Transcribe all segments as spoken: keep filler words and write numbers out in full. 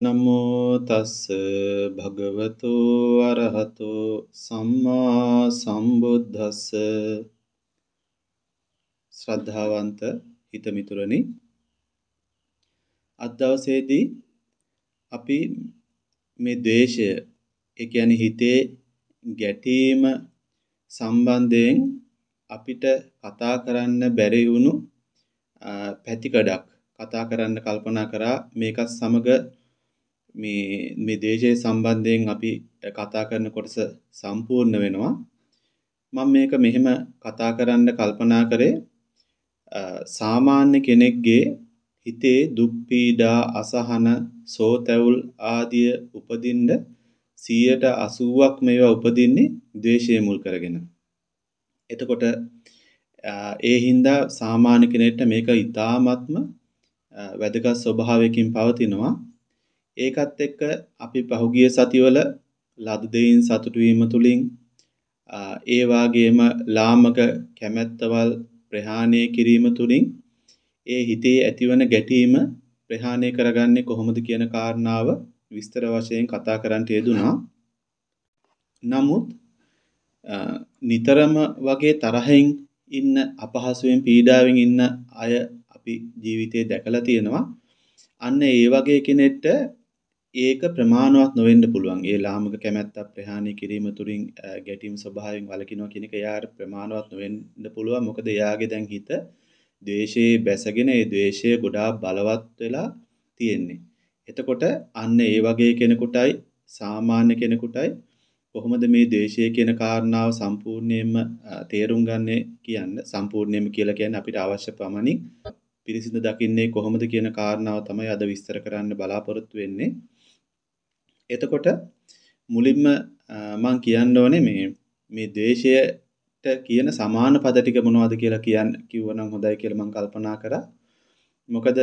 නමෝ තස්ස භගවතු අරහතෝ සම්මා සම්බුද්දස්ස ශ්‍රද්ධාවන්ත හිතමිතුරනි අද දවසේදී අපි මේ ද්වේෂය ඒ කියන්නේ හිතේ ගැටීම සම්බන්ධයෙන් අපිට කතා කරන්න බැරි වුණු පැතිකඩක් කතා කරන්න කල්පනා කරා මේකත් සමග මේ මේ දේශයේ සම්බන්ධයෙන් අපි කතා කරන කොටස සම්පූර්ණ වෙනවා මම මේක මෙහෙම කතා කරන්න කල්පනා කරේ සාමාන්‍ය කෙනෙක්ගේ හිතේ දුක් පීඩා අසහන සෝතැවුල් ආදිය උපදින්න සියයට අසූවක් මේවා උපදින්නේ ද්වේෂය මුල් කරගෙන. එතකොට ඒ හින්දා සාමාන්‍ය කෙනෙක්ට මේක ඊ타ත්ම වැදගත් ස්වභාවයකින් පවතිනවා. ඒකත් එක්ක අපි පහුගිය සතිවල ලද දෙයින් සතුටු වීම තුලින් ඒ වාගේම ලාමක කැමැත්තවල් ප්‍රහාණය කිරීම තුලින් ඒ හිතේ ඇතිවන ගැටීම ප්‍රහාණය කරගන්නේ කොහොමද කියන කාරණාව විස්තර වශයෙන් කතා කරන්න යෙදුනා. නමුත් නිතරම වගේ තරහෙන් ඉන්න අපහසුයෙන් පීඩාවෙන් ඉන්න අය අපි ජීවිතේ දැකලා තියෙනවා. අන්න ඒ වගේ කෙනෙක්ට ඒක ප්‍රමාණවත් නොවෙන්න පුළුවන්. ඒ ලාමක කැමැත්ත ප්‍රහාණය කිරීම තුලින් ගැටීම් ස්වභාවයෙන් වළකිනවා කියන එක එයාට ප්‍රමාණවත් නොවෙන්න පුළුවන්. මොකද එයාගේ දැන් හිත ද්වේෂයේ බැසගෙන ඒ ද්වේෂය ගොඩාක් බලවත් වෙලා තියෙන්නේ. එතකොට අන්න ඒ වගේ කෙනෙකුටයි සාමාන්‍ය කෙනෙකුටයි කොහොමද මේ ද්වේෂය කියන කාරණාව සම්පූර්ණයෙන්ම තේරුම් ගන්නේ කියන්න සම්පූර්ණයෙන්ම කියලා කියන්නේ අපිට අවශ්‍ය පමණින් පිරිසිදු දකින්නේ කොහොමද කියන කාරණාව තමයි අද විස්තර කරන්න බලාපොරොත්තු වෙන්නේ. එතකොට මුලින්ම මම කියන්න ඕනේ මේ මේ ද්වේෂයට කියන සමාන පද ටික මොනවද කියලා කියන්න කිව්වනම් හොඳයි කියලා මම කල්පනා කරා. මොකද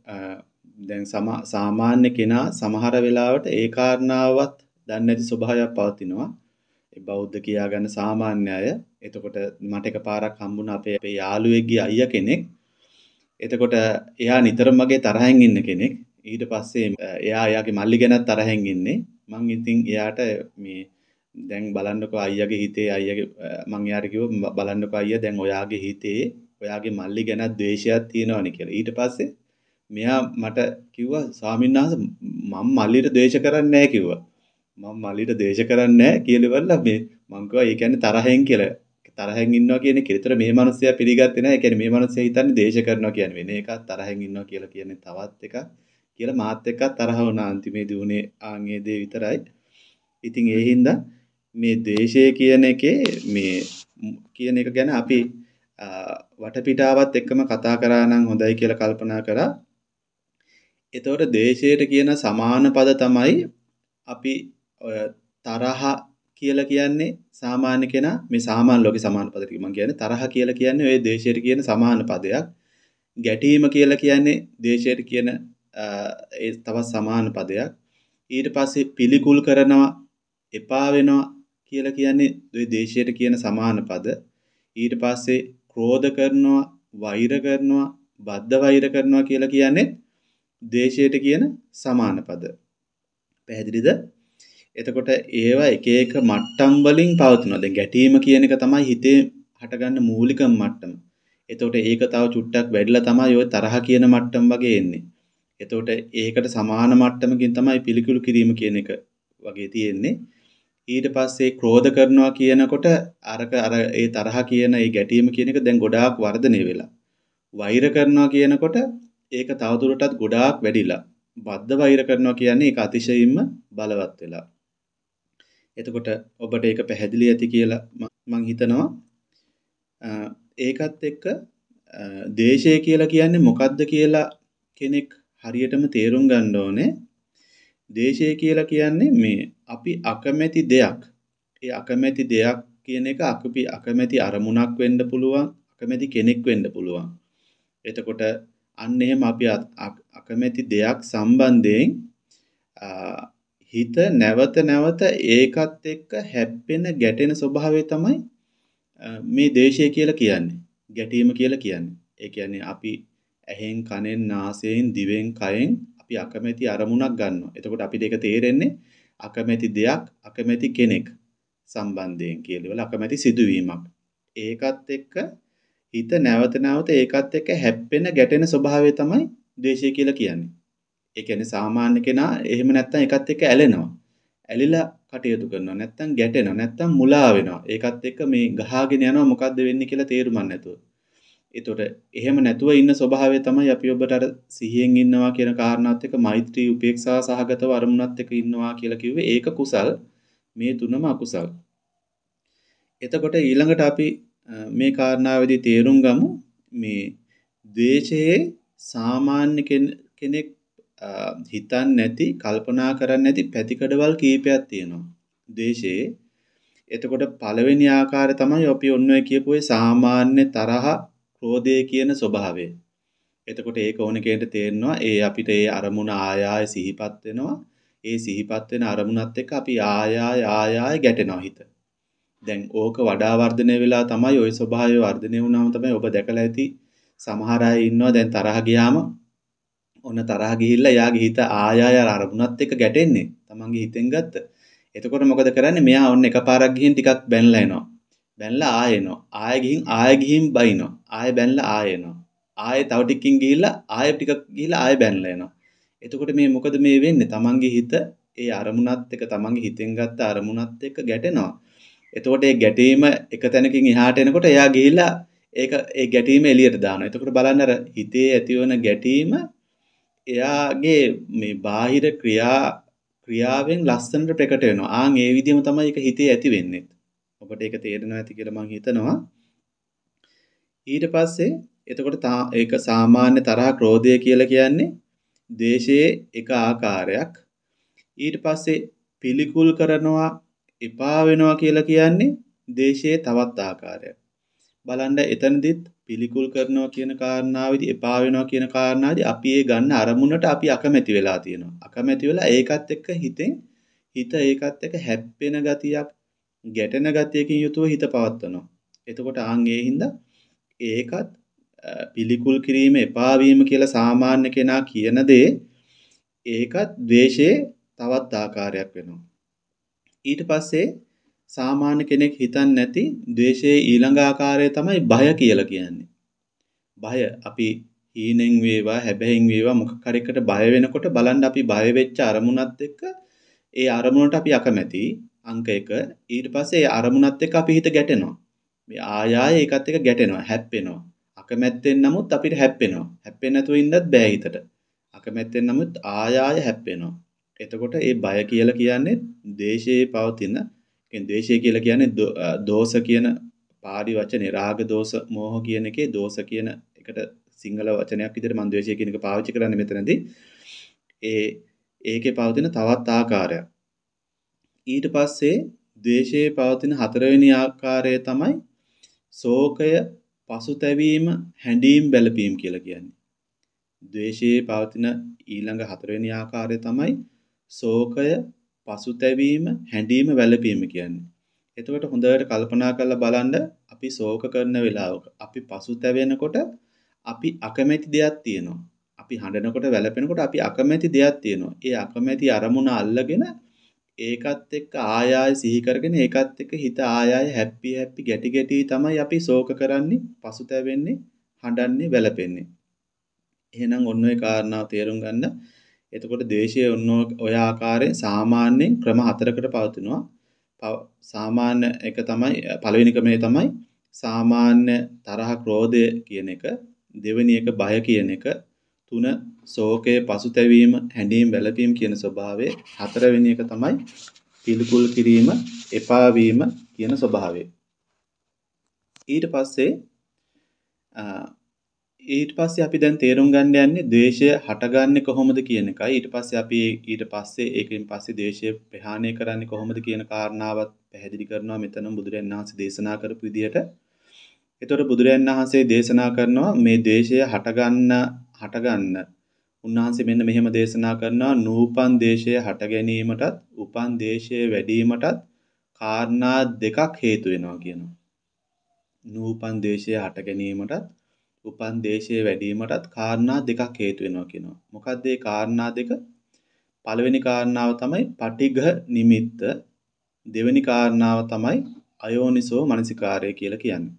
දැන් සාමාන්‍ය කෙනා සමහර වෙලාවට ඒ කාරණාවත් දන්නේ නැති ස්වභාවයක් පවතිනවා. ඒ බෞද්ධ කියා ගන්න සාමාන්‍ය අය. එතකොට මට එකපාරක් හම්බුණා අපේ අපේ යාළුවෙක්ගේ අයියා කෙනෙක්. එතකොට එයා නිතරම මගේ තරහෙන් ඉන්න කෙනෙක්. ඊට පස්සේ එයා එයාගේ මල්ලි ගැනත් තරහෙන් ඉන්නේ. මං ඉතින් එයාට මේ දැන් බලන්නකෝ අයියාගේ හිතේ අයියාගේ මං එයාට කිව්වා බලන්නකෝ අයියා දැන් ඔයාගේ හිතේ ඔයාගේ මල්ලි ගැන ද්වේෂයක් තියෙනවනේ කියලා. ඊට පස්සේ මෙයා මට කිව්වා ස්වාමීන් වහන්සේ මම මල්ලිට ද්වේෂ කරන්නේ නැහැ කිව්වා. මම මල්ලිට ද්වේෂ කරන්නේ නැහැ කියලා ඉවරලා මේ මං කිව්වා ඒ කියන්නේ තරහෙන් කියලා. තරහෙන් ඉන්නවා කියන එක. ඒතර මේ මිනිස්සයා පිළිගත්තේ නැහැ. ඒ කියන්නේ මේ මිනිස්සයා හිතන්නේ ද්වේෂ කරනවා කියන්නේ වෙන එකක් තරහෙන් ඉන්නවා කියලා කියන්නේ තවත් එකක් කියලා මාත් එක්ක තරහ වුණා අන්තිමේදී උනේ ආන්ගේ දේ විතරයි. ඉතින් ඒ හින්දා මේ ද්වේෂය කියන එකේ මේ කියන එක ගැන අපි වටපිටාවත් එක්කම කතා කරා නම් හොඳයි කියලා කල්පනා කරා. එතකොට ද්වේෂයට කියන සමාන පද තමයි අපි තරහ කියලා කියන්නේ සාමාන්‍ය කෙනා මේ සාමාන්‍ය ලෝකේ සමාන පද ටික මම කියන්නේ තරහ කියලා කියන්නේ ඔය ද්වේෂයට කියන සමාන පදයක්. ගැටීම කියලා කියන්නේ ද්වේෂයට කියන ඒ තවත් සමාන පදයක්. ඊට පස්සේ පිළිකුල් කරනවා එපා වෙනවා කියලා කියන්නේ ඔය ද්වේෂයට කියන සමාන පද. ඊට පස්සේ ක්‍රෝධ කරනවා වෛර කරනවා බද්ධ වෛර කරනවා කියලා කියන්නේ ද්වේෂයට කියන සමාන පද. පැහැදිලිද? එතකොට ඒවා එක එක මට්ටම් වලින් පවතිනවා. දැන් ගැටීම කියන එක තමයි හිතේ හටගන්න මූලිකම මට්ටම. එතකොට ඒක තව චුට්ටක් වැඩිලා තමයි ওই තරහ කියන මට්ටම් වගේ එන්නේ. එතකොට ඒකට සමාන මට්ටමකින් තමයි පිළිකුල් කිරීම කියන එක වගේ තියෙන්නේ. ඊට පස්සේ ක්‍රෝධ කරනවා කියනකොට අරක අර ඒ තරහ කියන ඒ ගැටීම කියන එක දැන් ගොඩාක් වර්ධනය වෙලා. වෛර කරනවා කියනකොට ඒක තවදුරටත් ගොඩාක් වැඩිලා. බද්ධ වෛර කරනවා කියන්නේ ඒක අතිශයින්ම බලවත් වෙලා. එතකොට ඔබට ඒක පැහැදිලි ඇති කියලා මම හිතනවා. ඒකත් එක්ක ද්වේෂය කියලා කියන්නේ මොකක්ද කියලා කෙනෙක් හරියටම තේරුම් ගන්න ඕනේ. ද්වේෂය කියලා කියන්නේ මේ අපි අකමැති දෙයක්. ඒ අකමැති දෙයක් කියන එක අපි අකමැති අරමුණක් වෙන්න පුළුවන්, අකමැති කෙනෙක් වෙන්න පුළුවන්. එතකොට අන්න එහෙම අපි අකමැති දෙයක් සම්බන්ධයෙන් හිත නැවත නැවත ඒකත් එක්ක හැප්පෙන ගැටෙන ස්වභාවය තමයි මේ ද්වේෂය කියලා කියන්නේ. ගැටීම කියලා කියන්නේ. ඒ කියන්නේ අපි ඇහෙන් කනෙන් නාසයෙන් දිවෙන් කයෙන් අපි අකමැති අරමුණක් ගන්නවා. එතකොට අපිට ඒක තේරෙන්නේ අකමැති දෙයක්, අකමැති කෙනෙක් සම්බන්ධයෙන් කියලා අකමැති සිදුවීමක්. ඒකත් එක්ක හිත නැවත නැවත ඒකත් එක්ක හැප්පෙන ගැටෙන ස්වභාවය තමයි ද්වේෂය කියලා කියන්නේ. ඒ කියන්නේ සාමාන්‍ය කෙනා එහෙම නැත්තම් ඒකත් එක්ක ඇලෙනවා. ඇලිලා කටයුතු කරනවා. නැත්තම් ගැටෙනවා. නැත්තම් මුලා වෙනවා. ඒකත් එක්ක මේ ගහගෙන යනවා මොකද්ද වෙන්නේ කියලා තේරුමක් නැතුව. ඒතකොට එහෙම නැතුව ඉන්න ස්වභාවය තමයි අපි ඔබට අර සිහියෙන් ඉන්නවා කියන කාරණාවත් එක්ක මෛත්‍රී උපේක්ෂා සහගතව අරමුණත් එක්ක ඉන්නවා කියලා කිව්වේ ඒක කුසල් මේ තුනම අකුසල්. එතකොට ඊළඟට අපි මේ කාරණාවේදී තේරුම් ගමු මේ ද්වේෂයේ සාමාන්‍ය කෙනෙක් හිතන්නේ නැති කල්පනා කරන්නේ නැති පැතිකඩවල් කීපයක් තියෙනවා ද්වේෂයේ. එතකොට පළවෙනි ආකාරය තමයි අපි ඔන්න ඔය කියපු ඒ සාමාන්‍ය තරහ ක්‍රෝධය කියන ස්වභාවය. එතකොට ඒක ඕන කෙනෙක්ට තේරෙනවා ඒ අපිට ඒ අරමුණ ආය ආය සිහිපත් වෙනවා. ඒ සිහිපත් වෙන අරමුණත් එක්ක අපි ආය ආය ආය ආය ගැටෙනවා හිත. දැන් ඕක වඩා වර්ධනය වෙලා තමයි ওই ස්වභාවය වර්ධනය වුණාම තමයි ඔබ දැකලා ඇති සමහර අය ඉන්නවා දැන් තරහ ගියාම ඔන්න තරහ ගිහිල්ලා යාගේ හිත ආය ආය අරමුණත් එක්ක ගැටෙන්නේ තමන්ගේ හිතෙන් ගත්ත. එතකොට මොකද කරන්නේ මෙයා ඔන්න එකපාරක් ගිහින් ටිකක් බැනලා එනවා. බැනලා ආය එනවා. ආය ගිහින් ආය ගිහින් බයිනවා. ආය බැනලා ආය එනවා. ආය තව ටිකකින් ගිහිල්ලා ආය ටිකක් ගිහිල්ලා ආය බැනලා එනවා. එතකොට මේ මොකද මේ වෙන්නේ? තමන්ගේ හිත ඒ අරමුණත් එක්ක තමන්ගේ හිතෙන් ගත්ත අරමුණත් එක්ක ගැටෙනවා. එතකොට ඒ ගැටීම එක තැනකින් එහාට එනකොට එයා ගිහිල්ලා ඒක ඒ ගැටීම එළියට දානවා. එතකොට බලන්න අර හිතේ ඇතිවන ගැටීම එයාගේ මේ බාහිර ක්‍රියා ක්‍රියාවෙන් ලස්සනට ප්‍රකට වෙනවා. ආන් ඒ විදිහම තමයි ඒක හිතේ ඇති වෙන්නේ. ඔබට ඒක තේරෙනවා ඇති කියලා මම හිතනවා. ඊට පස්සේ එතකොට ඒක සාමාන්‍ය තරහ ක්‍රෝධය කියලා කියන්නේ ද්වේෂයේ එක ආකාරයක්. ඊට පස්සේ පිළිකුල් කරනවා එපා වෙනවා කියලා කියන්නේ ද්වේෂයේ තවත් ආකාරයක්. බලන්න එතනදිත් පිළිකුල් කරනවා කියන කාරණාවේදී එපා වෙනවා කියන කාරණාවේදී අපි ඒ ගන්න අරමුණට අපි අකමැති වෙලා තියෙනවා. අකමැති වෙලා ඒකත් එක්ක හිතෙන් හිත ඒකත් එක්ක හැප්පෙන ගතියක්, ගැටෙන ගතියකින් යුතුව හිත පවත්වනවා. එතකොට ආන් ඒ හින්දා ඒකත් පිළිකුල් කිරීම එපා වීම කියලා සාමාන්‍ය කෙනා කියන දේ ඒකත් ද්වේෂයේ තවත් ආකාරයක් වෙනවා. ඊට පස්සේ සාමාන්‍ය කෙනෙක් හිතන්නේ නැති ද්වේෂයේ ඊළඟ ආකාරය තමයි බය කියලා කියන්නේ. බය අපි හීනෙන් වේවා හැබැයින් වේවා මොකක් හරි එකට බය වෙනකොට බලන්න අපි බය වෙච්ච අරමුණත් එක්ක ඒ අරමුණට අපි අකමැති අංක එක ඊට පස්සේ ඒ අරමුණත් එක්ක අපි හිත ගැටෙනවා. මේ ආය ආය ඒකත් එක්ක ගැටෙනවා හැප්පෙනවා. අකමැත්තෙන් නමුත් අපිට හැප්පෙනවා. හැප්පෙන්නේ නැතුව ඉන්නත් බෑ හිතට. අකමැත්තෙන් නමුත් ආය ආය හැප්පෙනවා. එතකොට ඒ බය කියලා කියන්නේ ද්වේෂයේ පවතින කියන්නේ ද්වේෂය කියලා කියන්නේ දෝෂ කියන පාඩි වචනේ රාග දෝෂ මෝහ කියන එකේ දෝෂ කියන එකට සිංහල වචනයක් විදිහට මම ද්වේෂය කියන එක පාවිච්චි කරන්නේ මෙතනදී. ඒ ඒකේ පවතින තවත් ආකාරයක්. ඊට පස්සේ ද්වේෂයේ පවතින හතරවෙනි ආකාරය තමයි ශෝකය, පසුතැවීම, හැඬීම් බැලපීම් කියලා කියන්නේ. ද්වේෂයේ පවතින ඊළඟ හතරවෙනි ආකාරය තමයි ශෝකය, පසුතැවීම, හැඬීම, වැළපීම කියන්නේ. එතකොට හොඳට කල්පනා කරලා බලන්න අපි ශෝක කරන වෙලාවක අපි පසුතැවෙනකොට අපි අකමැති දෙයක් තියෙනවා. අපි හඬනකොට වැළපෙනකොට අපි අකමැති දෙයක් තියෙනවා. ඒ අකමැති අරමුණ අල්ලගෙන ඒකත් එක්ක ආය ආය සිහි කරගෙන ඒකත් එක්ක හිත ආය ආය හැප්පි හැප්පි ගැටි ගැටි තමයි අපි ශෝක කරන්නේ, පසුතැවෙන්නේ, හඬන්නේ, වැළපෙන්නේ. එහෙනම් ඔන්න ඔය කාරණාව තේරුම් ගන්න. එතකොට ද්වේෂය ඔන්න ඔය ආකාරයෙන් සාමාන්‍යයෙන් ක්‍රම හතරකට පවතිනවා. සාමාන්‍ය එක තමයි පළවෙනි ක්‍රමය තමයි සාමාන්‍ය තරහ ක්‍රෝධය කියන එක, දෙවෙනි එක බය කියන එක, තුන ශෝකය, පසුතැවීම, හැඬීම්, වැළපීම් කියන ස්වභාවය, හතරවෙනි එක තමයි පිළිකුල් කිරීම, එපා වීම කියන ස්වභාවය. ඊට පස්සේ ඊට පස්සේ අපි දැන් තේරුම් ගන්න යන්නේ ද්වේෂය හටගන්නේ කොහොමද කියන එකයි. ඊට පස්සේ අපි ඊට පස්සේ ඒකෙන් පස්සේ ද්වේෂය ප්‍රහාණය කරන්නේ කොහොමද කියන කාරණාවත් පැහැදිලි කරනවා මෙතන බුදුරජාණන් වහන්සේ දේශනා කරපු විදිහට. එතකොට බුදුරජාණන් වහන්සේ දේශනා කරනවා මේ ද්වේෂය හටගන්න හටගන්න. උන්වහන්සේ මෙන්න මෙහෙම දේශනා කරනවා නූපන් ද්වේෂය හට ගැනීමටත් උපන් ද්වේෂය වැඩිවීමටත් කාරණා දෙකක් හේතු වෙනවා කියනවා. නූපන් ද්වේෂය හට ගැනීමටත් උපන් දේශයේ වැඩිවීමටත් කාරණා දෙකක් හේතු වෙනවා කියනවා. මොකක්ද ඒ කාරණා දෙක? පළවෙනි කාරණාව තමයි පටිඝ නිමිත්ත. දෙවෙනි කාරණාව තමයි අයෝනිසෝ මනසිකාරය කියලා කියන්නේ.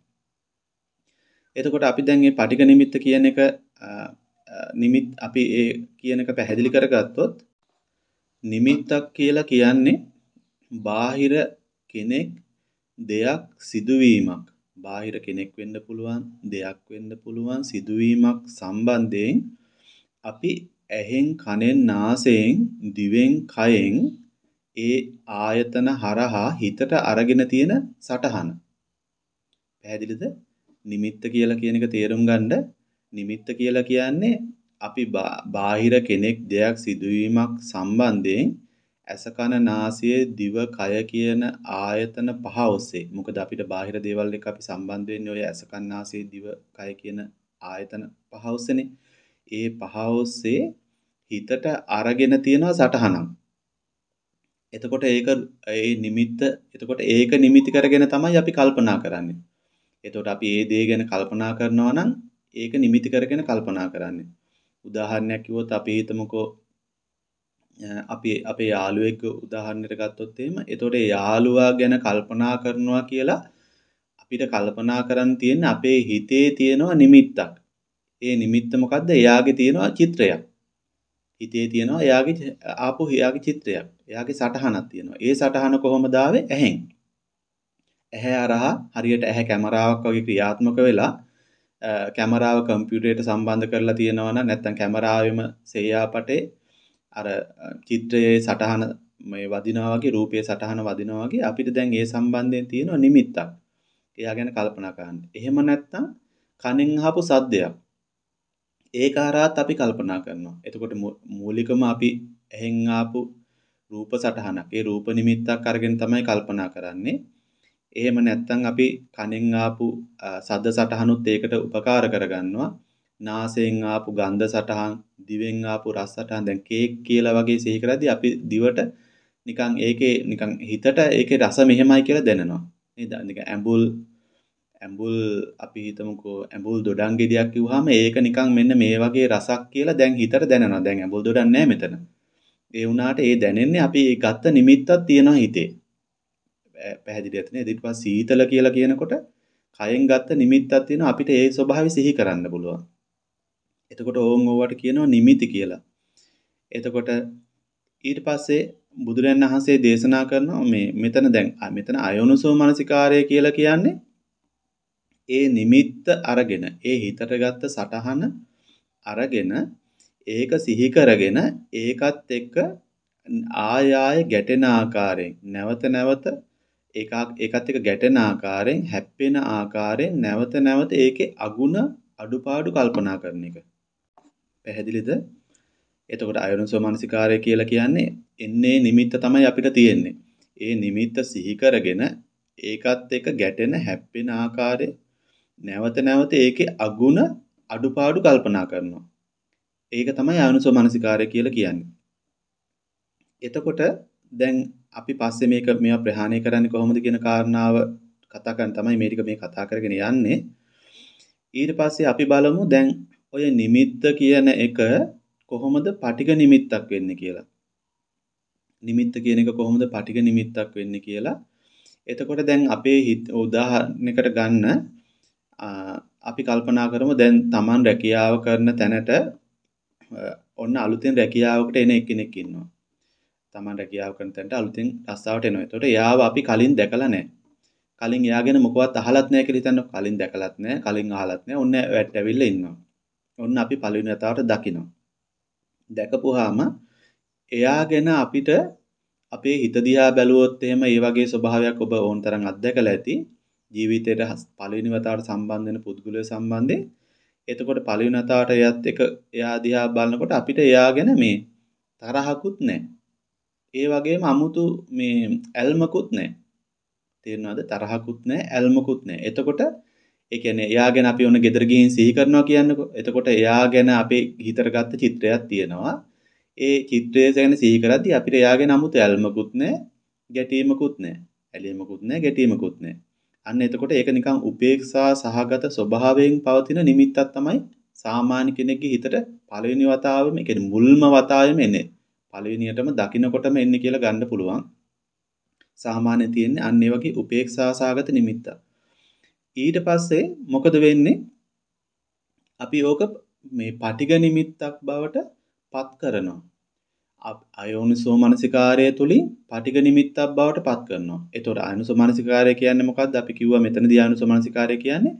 එතකොට අපි දැන් මේ පටිඝ නිමිත්ත කියන එක නිමිත් අපි ඒ කියන එක පැහැදිලි කරගත්තොත් නිමිත්තක් කියලා කියන්නේ බාහිර කෙනෙක් දෙයක් සිදුවීමක් බාහිර කෙනෙක් වෙන්න පුළුවන් දෙයක් වෙන්න පුළුවන් සිදුවීමක් සම්බන්ධයෙන් අපි ඇහෙන් කනෙන් නාසයෙන් දිවෙන් කයෙන් ඒ ආයතන හරහා හිතට අරගෙන තියෙන සටහන. පැහැදිලිද? නිමිත්ත කියලා කියන එක තේරුම් ගන්න නිමිත්ත කියලා කියන්නේ අපි බාහිර කෙනෙක් දෙයක් සිදුවීමක් සම්බන්ධයෙන් ඇස කන නාසය දිව කය කියන ආයතන පහ ඔස්සේ මොකද අපිට බාහිර දේවල් එක්ක අපි සම්බන්ධ වෙන්නේ ඔය ඇස කන නාසය දිව කය කියන ආයතන පහ ඔස්සේනේ. ඒ පහ ඔස්සේ හිතට අරගෙන තියෙනවා සටහනක්. එතකොට ඒක ඒ නිමිත්ත එතකොට ඒක නිමිති කරගෙන තමයි අපි කල්පනා කරන්නේ. එතකොට අපි ඒ දේ ගැන කල්පනා කරනවා නම් ඒක නිමිති කරගෙන කල්පනා කරන්නේ. උදාහරණයක් කිව්වොත් අපි හිතමුකෝ අපි අපේ යාළුවෙක් උදාහරණයක් ගත්තොත් එහෙම එතකොට ඒ යාළුවා ගැන කල්පනා කරනවා කියලා අපිට කල්පනා කරන් තියෙන අපේ හිතේ තියෙනවා නිමිත්තක්. ඒ නිමිත්ත මොකද්ද? එයාගේ තියෙනවා චිත්‍රයක්. හිතේ තියෙනවා එයාගේ ආපු එයාගේ චිත්‍රයක්. එයාගේ සටහනක් තියෙනවා. ඒ සටහන කොහොමද ආවේ? ඇහෙන්. ඇහැ අරහා හරියට ඇහැ කැමරාවක් වගේ ක්‍රියාත්මක වෙලා කැමරාව කම්පියුටරයට සම්බන්ධ කරලා තියෙනවා නම් නැත්නම් කැමරාවෙම සෙයාපටේ අර චිත්‍රයේ සටහන මේ වදිනවා වගේ රූපයේ සටහන වදිනවා වගේ අපිට දැන් ඒ සම්බන්ධයෙන් තියෙන නිමිත්තක්. එයා ගැන කල්පනා කරන්න. එහෙම නැත්නම් කනෙන් අහපු සද්දයක්. ඒක හරහාත් අපි කල්පනා කරනවා. එතකොට මූලිකම අපි ඇහෙන් ආපු රූප සටහනක්. ඒ රූප නිමිත්තක් අරගෙන තමයි කල්පනා කරන්නේ. එහෙම නැත්නම් අපි කනෙන් ආපු සද්ද සටහනුත් ඒකට උපකාර කරගන්නවා. නාසයෙන් ආපු ගන්ධ සටහන්, දිවෙන් ආපු රස සටහන්. දැන් කේක් කියලා වගේ සිහි කරද්දී අපි දිවට නිකන් ඒකේ නිකන් හිතට ඒකේ රස මෙහෙමයි කියලා දැනෙනවා. නේද? නිකන් ඇඹුල් ඇඹුල් අපි හිතමුකෝ ඇඹුල් දොඩම් ගෙඩියක් කිව්වහම ඒක නිකන් මෙන්න මේ වගේ රසක් කියලා දැන් හිතට දැනෙනවා. දැන් ඇඹුල් දොඩම් නැහැ මෙතන. ඒ වුණාට ඒ දැනෙන්නේ අපි ඒ ගත්ත නිමිත්තක් තියෙනවා හිතේ. පැහැදිලිද නේද? ඊට පස්සේ සීතල කියලා කියනකොට කයෙන් ගත්ත නිමිත්තක් තියෙනවා අපිට ඒ ස්වභාවය සිහි කරන්න පුළුවන්. එතකොට ඕන් ඕවට කියනවා නිමිති කියලා. එතකොට ඊට පස්සේ බුදුරජාණන් වහන්සේ දේශනා කරනවා මේ මෙතන දැන් මෙතන අයෝනිසෝ මනසිකාරය කියලා කියන්නේ ඒ නිමිත්ත අරගෙන ඒ හිතට ගත්ත සටහන අරගෙන ඒක සිහි කරගෙන ඒකත් එක්ක ආය ආය ගැටෙන ආකාරයෙන් නැවත නැවත ඒක ඒකත් එක්ක ගැටෙන ආකාරයෙන් හැප්පෙන ආකාරයෙන් නැවත නැවත ඒකේ අගුණ අඩුපාඩු කල්පනා කරන එක. පැහැදිලිද? එතකොට අයෝනිසෝ මනසිකාරය කියලා කියන්නේ එන්නේ නිමිත්ත තමයි අපිට තියෙන්නේ. ඒ නිමිත්ත සිහි කරගෙන ඒකත් එක්ක ගැටෙන හැප්පෙන ආකාරය නැවත නැවත ඒකේ අගුණ අඩුපාඩු කල්පනා කරනවා. ඒක තමයි අයෝනිසෝ මනසිකාරය කියලා කියන්නේ. එතකොට දැන් අපි පස්සේ මේක මේවා ප්‍රහාණය කරන්නේ කොහොමද කියන කාරණාව කතා කරන් තමයි මේ ටික මේ කතා කරගෙන යන්නේ. ඊට පස්සේ අපි බලමු දැන් ඔය නිමිත්ත කියන එක කොහොමද පටිඝ නිමිත්තක් වෙන්නේ කියලා. නිමිත්ත කියන එක කොහොමද පටිඝ නිමිත්තක් වෙන්නේ කියලා. එතකොට දැන් අපේ හිත උදාහරණයකට ගන්න අපි කල්පනා කරමු දැන් Taman රැකියාව කරන තැනට ඔන්න අලුතෙන් රැකියාවකට එන එක්කෙනෙක් ඉන්නවා. Taman රැකියාව කරන තැනට අලුතෙන් රස්සාවට එනවා. එතකොට එයාව අපි කලින් දැකලා නැහැ. කලින් එයා ගැන මොකවත් අහලත් නැහැ කියලා හිතන්න. කලින් දැකලත් නැහැ, කලින් අහලත් නැහැ. ඔන්න වැට් ඇවිල්ලා ඉන්නවා. ඔන්න අපි පළවෙනි වතාවට දකිනවා. දැකපුවාම එයා ගැන අපිට අපේ හිත දිහා බැලුවොත් එහෙම ඒ වගේ ස්වභාවයක් ඔබ ඕන තරම් අත්දැකලා ඇති. ජීවිතේට පළවෙනි වතාවට සම්බන්ධ වෙන පුද්ගලයා සම්බන්ධයෙන්. එතකොට පළවෙනි වතාවට එයාත් එක එයා දිහා බලනකොට අපිට එයා ගැන මේ තරහකුත් නැහැ. ඒ වගේම 아무තු මේ ඇල්මකුත් නැහැ. තේරෙනවද? තරහකුත් නැහැ, ඇල්මකුත් නැහැ. එතකොට ඒ කියන්නේ එයා ගැන අපි ඔන්න ගෙදර ගිහින් සිහි කරනවා කියන්නකෝ. එතකොට එයා ගැන අපේ හිතට ගත්ත චිත්‍රයක් තියෙනවා. ඒ චිත්‍රය ගැන සිහි කරද්දී අපිට එයා ගැන 아무තු ඇල්මකුත් නැහැ, ගැටීමකුත් නැහැ. ඇලීමකුත් නැහැ, ගැටීමකුත් නැහැ. අන්න එතකොට ඒක නිකන් උපේක්ෂා සහගත ස්වභාවයෙන් පවතින නිමිත්තක් තමයි සාමාන්‍ය කෙනෙක්ගේ හිතට පළවෙනි වතාවෙම, ඒ කියන්නේ මුල්ම වතාවෙම එන්නේ. පළවෙනියටම දකින්නකොටම එන්නේ කියලා ගන්න පුළුවන්. සාමාන්‍ය තියෙන්නේ අන්න ඒ වගේ උපේක්ෂා සහගත නිමිත්තක්. ඊට පස්සේ මොකද වෙන්නේ? අපි ඕක මේ පටිඝ නිමිත්තක් බවට පත් කරනවා. අයෝනිසෝ මනසිකාරය තුලින් පටිඝ නිමිත්තක් බවට පත් කරනවා. ඒතකොට අයෝනිසෝ මනසිකාරය කියන්නේ මොකක්ද? අපි කිව්වා මෙතනදී අයෝනිසෝ මනසිකාරය කියන්නේ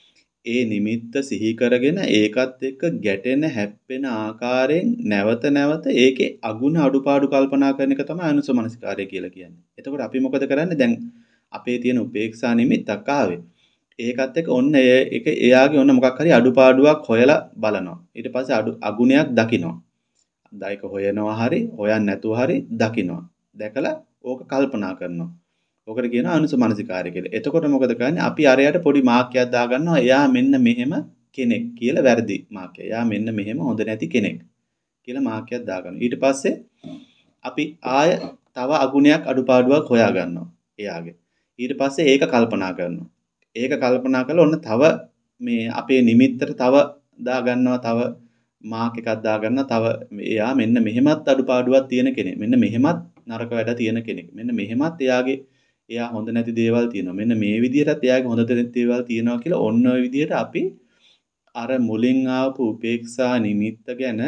ඒ නිමිත්ත සිහි කරගෙන ඒකත් එක්ක ගැටෙන හැප්පෙන ආකාරයෙන් නැවත නැවත ඒකේ අගුණ අඩුපාඩු කල්පනා කරන එක තමයි අයෝනිසෝ මනසිකාරය කියලා කියන්නේ. එතකොට අපි මොකද කරන්නේ? දැන් අපේ තියෙන උපේක්ෂා නිමිත්තක් ආවේ. ඒකත් එක්ක ඔන්න ඒක එයාගේ ඔන්න මොකක් හරි අඩුපාඩුවක් හොයලා බලනවා. ඊට පස්සේ අඩු අගුණයක් දකිනවා. දායක හොයනවා හරි හොයන්න නැතුව හරි දකිනවා. දැකලා ඕක කල්පනා කරනවා. ඕකට කියනවා අනුස මනසිකාරය කියලා. එතකොට මොකද කරන්නේ? අපි අරයට පොඩි මාක්කයක් දාගන්නවා. එයා මෙන්න මෙහෙම කෙනෙක් කියලා වැරදි මාක්කය. එයා මෙන්න මෙහෙම හොඳ නැති කෙනෙක් කියලා මාක්කයක් දාගන්නවා. ඊට පස්සේ අපි ආය තව අගුණයක් අඩුපාඩුවක් හොයා ගන්නවා එයාගේ. ඊට පස්සේ ඒක කල්පනා කරනවා. ඒක කල්පනා කරලා ඔන්න තව මේ අපේ නිමිත්තට තව දාගන්නවා තව මාක් එකක් දාගන්න තව එයා මෙන්න මෙහෙමත් අඩුපාඩුවක් තියෙන කෙනෙක්. මෙන්න මෙහෙමත් නරක වැඩ තියෙන කෙනෙක්. මෙන්න මෙහෙමත් එයාගේ එයා හොඳ නැති දේවල් තියෙනවා. මෙන්න මේ විදිහටත් එයාගේ හොඳ නැති දේවල් තියෙනවා කියලා ඔන්න ඔය විදිහට අපි අර මුලින් ආපු උපේක්ෂා නිමිත්ත ගැන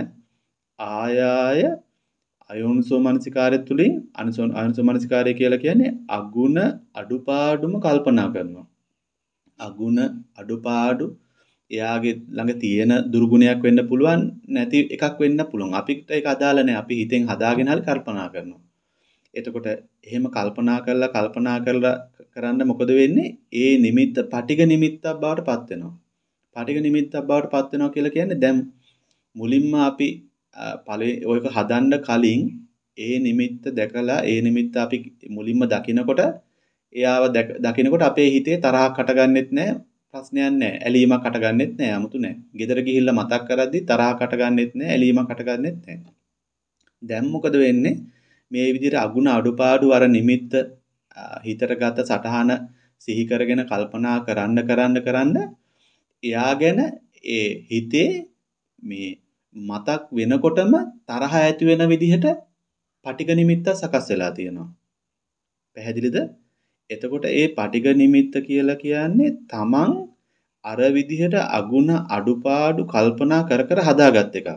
ආය ආය අයෝනිසෝ මනසිකාරය තුලින් අනුසෝ අයෝනිසෝ මනසිකාරය කියලා කියන්නේ අගුණ අඩුපාඩුම කල්පනා කරනවා. අගුණ අඩුපාඩු එයාගේ ළඟ තියෙන දුර්ගුණයක් වෙන්න පුළුවන් නැති එකක් වෙන්න පුළුවන්. අපිට ඒක අදාළ නැහැ. අපි හිතෙන් හදාගෙන හරි කල්පනා කරනවා. එතකොට එහෙම කල්පනා කරලා කල්පනා කරලා කරන්න මොකද වෙන්නේ? ඒ නිමිත්ත පටිඝ නිමිත්තක් බවට පත් වෙනවා. පටිඝ නිමිත්තක් බවට පත් වෙනවා කියලා කියන්නේ දැන් මුලින්ම අපි පළවෙනි ඔයක හදන්න කලින් ඒ නිමිත්ත දැකලා ඒ නිමිත්ත අපි මුලින්ම දකිනකොට එයාව දකිනකොට අපේ හිතේ තරහක් හටගන්නෙත් නැහැ. ප්‍රශ්නයක් නැහැ. ඇලීමක් හටගන්නෙත් නැහැ. 아무තු නැහැ. ගෙදර ගිහිල්ලා මතක් කරද්දි තරහක් හටගන්නෙත් නැහැ. ඇලීමක් හටගන්නෙත් නැහැ. දැන් මොකද වෙන්නේ? මේ විදිහට අගුණ අඩුපාඩු අර නිමිත්ත හිතට ගත සටහන සිහි කරගෙන කල්පනා කරන්න කරන්න කරන්න එයා ගැන ඒ හිතේ මේ මතක් වෙනකොටම තරහ ඇති වෙන විදිහට පටිඝ නිමිත්ත සකස් වෙලා තියෙනවා. පැහැදිලිද? එතකොට ඒ පටිඝ නිමිත්ත කියලා කියන්නේ තමන් අර විදිහට අගුණ අඩුපාඩු කල්පනා කර කර හදාගත් එකක්.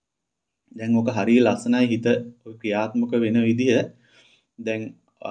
දැන් ඔක හරිය ලස්සනයි හිත ක්‍රියාත්මක වෙන විදිහ. දැන්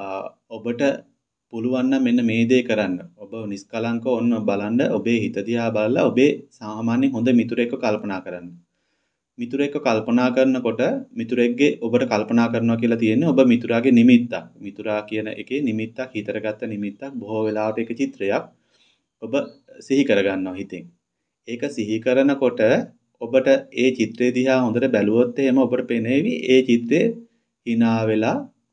ඔබට පුළුවන් නම් මෙන්න මේ දේ කරන්න. ඔබ නිස්කලංකව ඔන්න බලන්න ඔබේ හිත දිහා බලලා ඔබේ සාමාන්‍ය හොඳ මිතුරෙක්ව කල්පනා කරන්න. මිතුරෙක්ව කල්පනා කරනකොට මිතුරෙක්ගේ ඔබට කල්පනා කරනවා කියලා තියෙන්නේ ඔබ මිතුරාගේ නිමිත්තක්. මිතුරා කියන එකේ නිමිත්තක් හිතට ගත්ත නිමිත්තක් බොහෝ වෙලාවට ඒක චිත්‍රයක් ඔබ සිහි කරගන්නවා හිතෙන්. ඒක සිහි කරනකොට ඔබට ඒ චිත්‍රය දිහා හොඳට බැලුවොත් එහෙම ඔබට පෙනේවි ඒ චිත්‍රේ hina වෙලා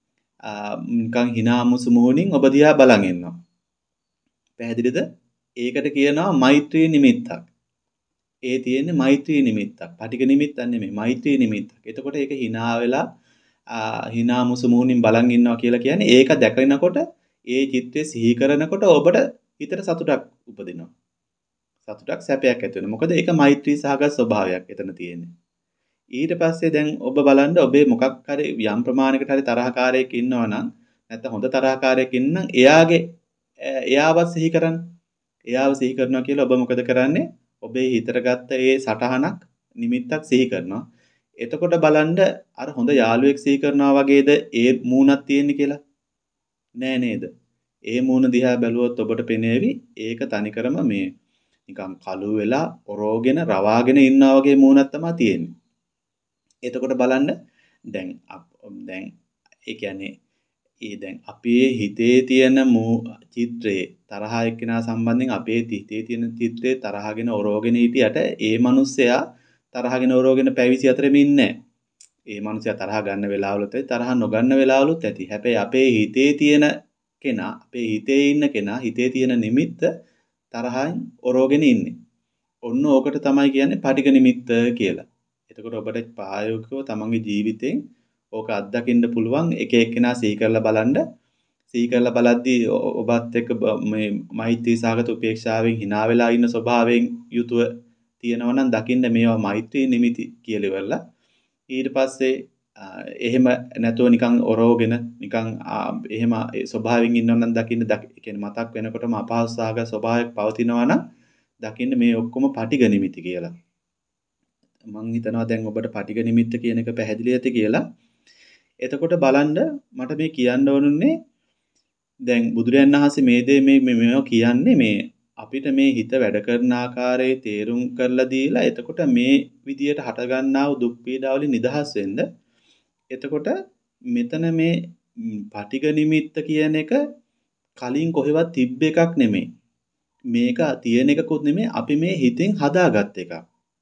නිකන් hina මුසු මොහොනින් ඔබ දිහා බලන් ඉන්නවා. පැහැදිලිද? ඒකට කියනවා මෛත්‍රී නිමිත්තක්. ඒ තියෙන්නේ මෛත්‍රී නිමිත්තක්. පටිඝ නිමිත්තක් නෙමෙයි මෛත්‍රී නිමිත්තක්. එතකොට ඒක hina වෙලා hina මුසු මොහොනින් බලන් ඉන්නවා කියලා කියන්නේ ඒක දැකනකොට ඒ චිත්‍රය සිහි කරනකොට ඔබට හිතට සතුටක් උපදිනවා. සතුටක් සැපයක් ඇති වෙනවා. මොකද ඒක මෛත්‍රී සහගත ස්වභාවයක් එතන තියෙන්නේ. ඊට පස්සේ දැන් ඔබ බලන්න ඔබේ මොකක් හරි යම් ප්‍රමාණයකට හරි තරහකාරයෙක් ඉන්නවා නම් නැත්නම් හොඳ තරහකාරයෙක් ඉන්නම් එයාගේ එයාව සිහි කරන්න. එයාව සිහි කරනවා කියලා ඔබ මොකද කරන්නේ? ඔබේ හිතට ගත්ත ඒ සටහනක් නිමිත්තක් සිහි කරනවා. එතකොට බලන්න අර හොඳ යාළුවෙක් සිහි කරනවා වගේද ඒ මූණක් තියෙන්නේ කියලා? නෑ නේද? ඒ මූණ දිහා බැලුවොත් ඔබට පෙනේවි ඒක තනිකරම මේ නිකන් කළු වෙලා ඔරෝගෙන රවාගෙන ඉන්නා වගේ මූණක් තමයි තියෙන්නේ. එතකොට බලන්න දැන් දැන් ඒ කියන්නේ ඒ දැන් අපේ හිතේ තියෙන චිත්‍රේ තරහ එක්කෙනා සම්බන්ධයෙන් අපේ හිතේ තියෙන චිත්‍රේ තරහගෙන ඔරෝගෙන හිටියට ඒ මිනිස්සයා තරහගෙන ඔරෝගෙන පැවිසි අතරෙම ඉන්නේ නැහැ. ඒ මිනිස්සයා තරහ ගන්න වෙලාවලුත් ඇති තරහ නොගන්න වෙලාවලුත් ඇති. හැබැයි අපේ හිතේ තියෙන කෙනා අපේ හිතේ ඉන්න කෙනා හිතේ තියෙන නිමිත්ත තරහෙන් ඔරෝගෙන ඉන්නේ. ඔන්න ඕකට තමයි කියන්නේ පටිඝ නිමිත්ත කියලා. එතකොට ඔබට ප්‍රායෝගිකව තමන්ගේ ජීවිතෙන් ඕක අත්දකින්න පුළුවන් එක එක්කෙනා සිහි කරලා බලන්න සිහි කරලා බලද්දී ඔබත් එක්ක මේ මෛත්‍රී සාගත උපේක්ෂාවෙන් hina වෙලා ඉන්න ස්වභාවයෙන් යුතුව තියෙනවා නම් දකින්න මේවා මෛත්‍රී නිමිති කියලා ඉවරලා ඊට පස්සේ එහෙම නැතුව නිකන් ඔරවගෙන නිකන් එහෙම ස්වභාවයෙන් ඉන්නවා නම් දකින්න කියන්නේ මතක් වෙනකොටම අපහසුතාවක ස්වභාවයක් පවතිනවා නම් දකින්න මේ ඔක්කොම පටිඝ නිමිති කියලා. මම හිතනවා දැන් ඔබට පටිඝ නිමිත්ත කියන එක පැහැදිලි ඇති කියලා. එතකොට බලන්න මට මේ කියන්න ඕනුනේ දැන් බුදුරයන් වහන්සේ මේ දේ මේ මේව කියන්නේ මේ අපිට මේ හිත වැඩ කරන ආකාරයේ තේරුම් කරලා දීලා එතකොට මේ විදියට හටගන්නා වූ දුක් පීඩා වලින් නිදහස් වෙන්න. එතකොට මෙතන මේ පටිඝ නිමිත්ත කියන එක කලින් කොහෙවත් තිබ්බ එකක් නෙමෙයි. මේක තියෙන එකකුත් නෙමෙයි අපි මේ හිතෙන් හදාගත් එකක්.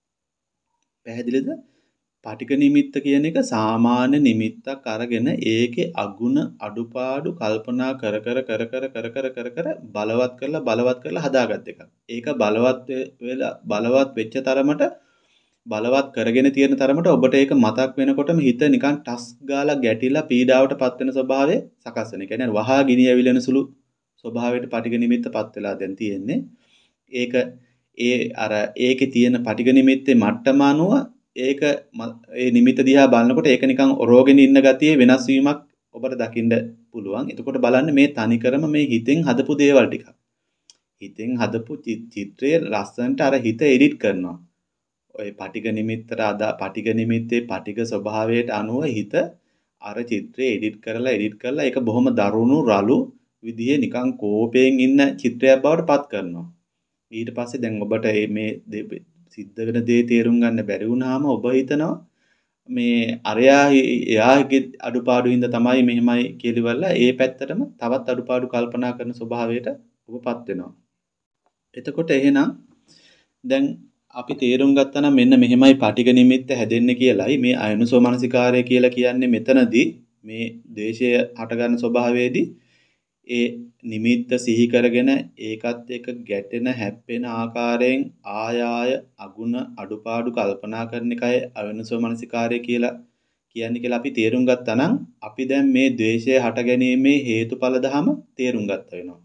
පැහැදිලිද? පටිඝ නිමිත්ත කියන එක සාමාන්‍ය නිමිත්තක් අරගෙන ඒකේ අගුණ අඩුපාඩු කල්පනා කර කර කර කර කර කර කර කර බලවත් කරලා බලවත් කරලා හදාගත් එකක්. ඒක බලවත් වෙලා බලවත් වෙච්ච තරමට බලවත් කරගෙන තියෙන තරමට ඔබට ඒක මතක් වෙනකොටම හිත නිකන් ටස් ගාලා ගැටිලා පීඩාවට පත් වෙන ස්වභාවය සකස් වෙන. ඒ කියන්නේ වහා ගිනි ඇවිලෙන සුළු ස්වභාවයට පටිඝ නිමිත්තපත් වෙලා දැන් තියෙන්නේ. ඒක ඒ අර ඒකේ තියෙන පටිඝ නිමිත්තේ මට්ටම අනුව ඒක ඒ නිමිත්ත දිහා බලනකොට ඒක නිකන් ඔරෝගෙන ඉන්න ගතියේ වෙනස් වීමක් ඔබට දකින්න පුළුවන්. එතකොට බලන්න මේ තනිකරම මේ හිතෙන් හදපු දේවල් ටික. හිතෙන් හදපු චිත්‍රයේ ලස්සනට අර හිත එඩිට් කරනවා. ඔය පටිඝ නිමිත්තට අදා පටිඝ නිමිත්තේ පටිඝ ස්වභාවයට අනුව හිත අර චිත්‍රය එඩිට් කරලා එඩිට් කරලා ඒක බොහොම දරුණු රළු විදිහේ නිකන් කෝපයෙන් ඉන්න චිත්‍රයක් බවට පත් කරනවා. ඊට පස්සේ දැන් ඔබට මේ සිද්ධ වෙන දේ තේරුම් ගන්න බැරි වුණාම ඔබ හිතනවා මේ අරයා එයාගේ අඩුපාඩු හින්දා තමයි මෙහෙමයි කියලා ඒ පැත්තටම තවත් අඩුපාඩු කල්පනා කරන ස්වභාවයට ඔබපත් වෙනවා. එතකොට එහෙනම් දැන් අපි තේරුම් ගත්තා නම් මෙන්න මෙහෙමයි පටිඝ නිමිත්ත හැදෙන්නේ කියලායි මේ අයනුසෝ මනසිකාරය කියලා කියන්නේ මෙතනදී මේ ද්වේෂය හටගන්න ස්වභාවයේදී ඒ නිමිත්ත සිහි කරගෙන ඒකත් එක්ක ගැටෙන හැප්පෙන ආකාරයෙන් ආයාය අගුණ අඩුපාඩු කල්පනා කරන එකයි අයනුසෝ මනසිකාරය කියලා කියන්නේ කියලා අපි තේරුම් ගත්තා නම් අපි දැන් මේ ද්වේෂය හට ගැනීමේ හේතුඵල ධම තේරුම් ගත්තා වෙනවා.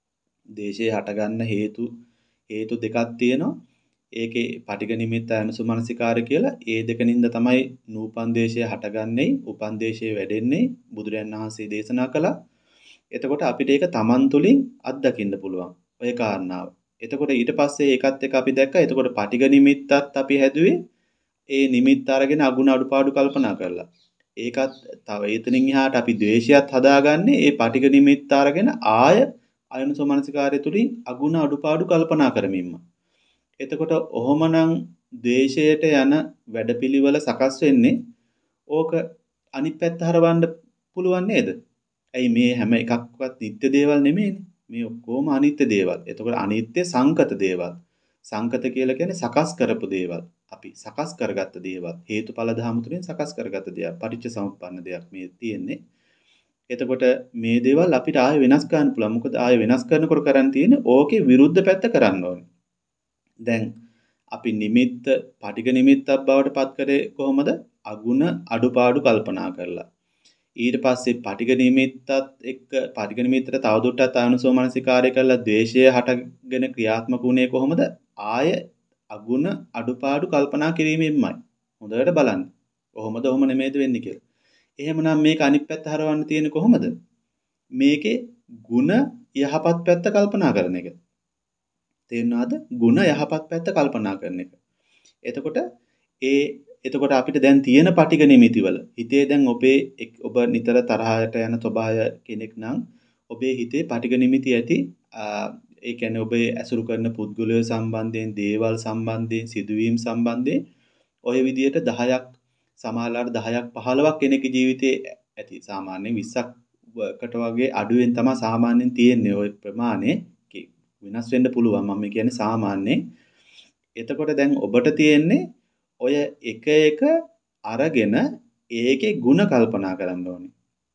ද්වේෂය හටගන්න හේතු හේතු දෙකක් තියෙනවා. ඒකේ පටිඝ නිමිත්ත අයනුසෝ මනසිකාරය කියලා ඒ දෙකනින්ද තමයි නූපන් ද්වේෂය හටගන්නේ, උපන් ද්වේෂය වැඩෙන්නේ බුදුරයන් වහන්සේ දේශනා කළා. එතකොට අපිට ඒක තමන් තුළින් අත්දකින්න පුළුවන් ඔය කාරණාව. එතකොට ඊට පස්සේ ඒකත් එක්ක අපි දැක්කා. එතකොට පටිඝ නිමිත්තත් අපි හැදුවේ ඒ නිමිත්ත අරගෙන අගුණ අඩුපාඩු කල්පනා කරලා. ඒකත් තව එතනින් එහාට අපි ද්වේෂයත් හදාගන්නේ ඒ පටිඝ නිමිත්ත අරගෙන ආය අයනුසෝ මනසිකාරය තුළින් අගුණ අඩුපාඩු කල්පනා කරමින්ම. එතකොට ඔහොමනම් ද්වේෂයට යන වැඩපිළිවෙල සකස් වෙන්නේ ඕක අනිත් පැත්ත හරවන්න පුළුවන් නේද? ඇයි මේ හැම එකක්වත් නිත්‍ය දේවල් නෙමෙයිනේ. මේ ඔක්කොම අනිත්‍ය දේවල්. එතකොට අනිත්‍ය සංකත දේවල්. සංකත කියලා කියන්නේ සකස් කරපු දේවල්. අපි සකස් කරගත්ත දේවල්. හේතුඵල ධර්ම තුලින් සකස් කරගත්ත දේවල්. පටිච්ච සමුප්පන්න දෙයක් මේ තියෙන්නේ. එතකොට මේ දේවල් අපිට ආයෙ වෙනස් කරන්න පුළුවන්. මොකද ආයෙ වෙනස් කරනකොට කරන් තියෙන්නේ ඕකේ විරුද්ධ පැත්ත කරන්න ඕනේ. දැන් අපි නිමිත්ත පටිඝ නිමිත්තක් බවට පත් කරේ කොහොමද? අගුණ අඩුපාඩු කල්පනා කරලා. ඊට පස්සේ පටිඝ නිමිත්තත් එක්ක පටිඝ නිමිත්තට තවදුරටත් අයනුසෝ මනසිකාරය කරලා ද්වේෂය හටගෙන ක්‍රියාත්මක වුණේ කොහොමද? ආය අගුණ අඩුපාඩු කල්පනා කිරීමෙන්මයි. හොඳට බලන්න. කොහොමද ඔහොම නෙමෙයිද වෙන්නේ කියලා. එහෙමනම් මේක අනිත් පැත්ත හරවන්න තියෙන්නේ කොහොමද? මේකේ ಗುಣ යහපත් පැත්ත කල්පනා කරන එක. තේරුණාද? ಗುಣ යහපත් පැත්ත කල්පනා කරන එක. එතකොට ඒ එතකොට අපිට දැන් තියෙන පටිඝ නිමිතිවල හිතේ දැන් ඔබේ ඔබ නිතර තරහයට යන ස්වභාවය කෙනෙක් නම් ඔබේ හිතේ පටිඝ නිමිති ඇති. ඒ කියන්නේ ඔබේ ඇසුරු කරන පුද්ගලයෝ සම්බන්ධයෙන්, දේවල් සම්බන්ධයෙන්, සිදුවීම් සම්බන්ධයෙන් ඔය විදිහට දහයක් සමහරවල් දහයක් පහළොවක් කෙනෙකුගේ ජීවිතේ ඇති. සාමාන්‍යයෙන් විස්සකට වගේ අඩුවෙන් තමයි සාමාන්‍යයෙන් තියෙන්නේ ওই ප්‍රමාණය. වෙනස් වෙන්න පුළුවන්. මම කියන්නේ සාමාන්‍යයෙන්. එතකොට දැන් ඔබට තියෙන්නේ ඔය එක එක අරගෙන ඒකේ ಗುಣ කල්පනා කරන්න ඕනේ.